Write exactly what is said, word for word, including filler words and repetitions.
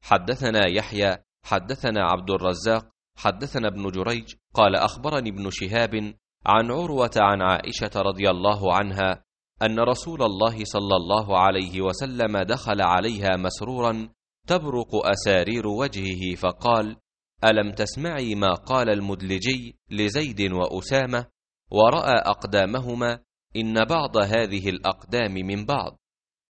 حدثنا يحيى حدثنا عبد الرزاق حدثنا ابن جريج قال أخبرني ابن شهاب عن عروة عن عائشة رضي الله عنها أن رسول الله صلى الله عليه وسلم دخل عليها مسرورا تبرق أسارير وجهه فقال: ألم تسمعي ما قال المدلجي لزيد وأسامة؟ ورأى أقدامهما إن بعض هذه الأقدام من بعض.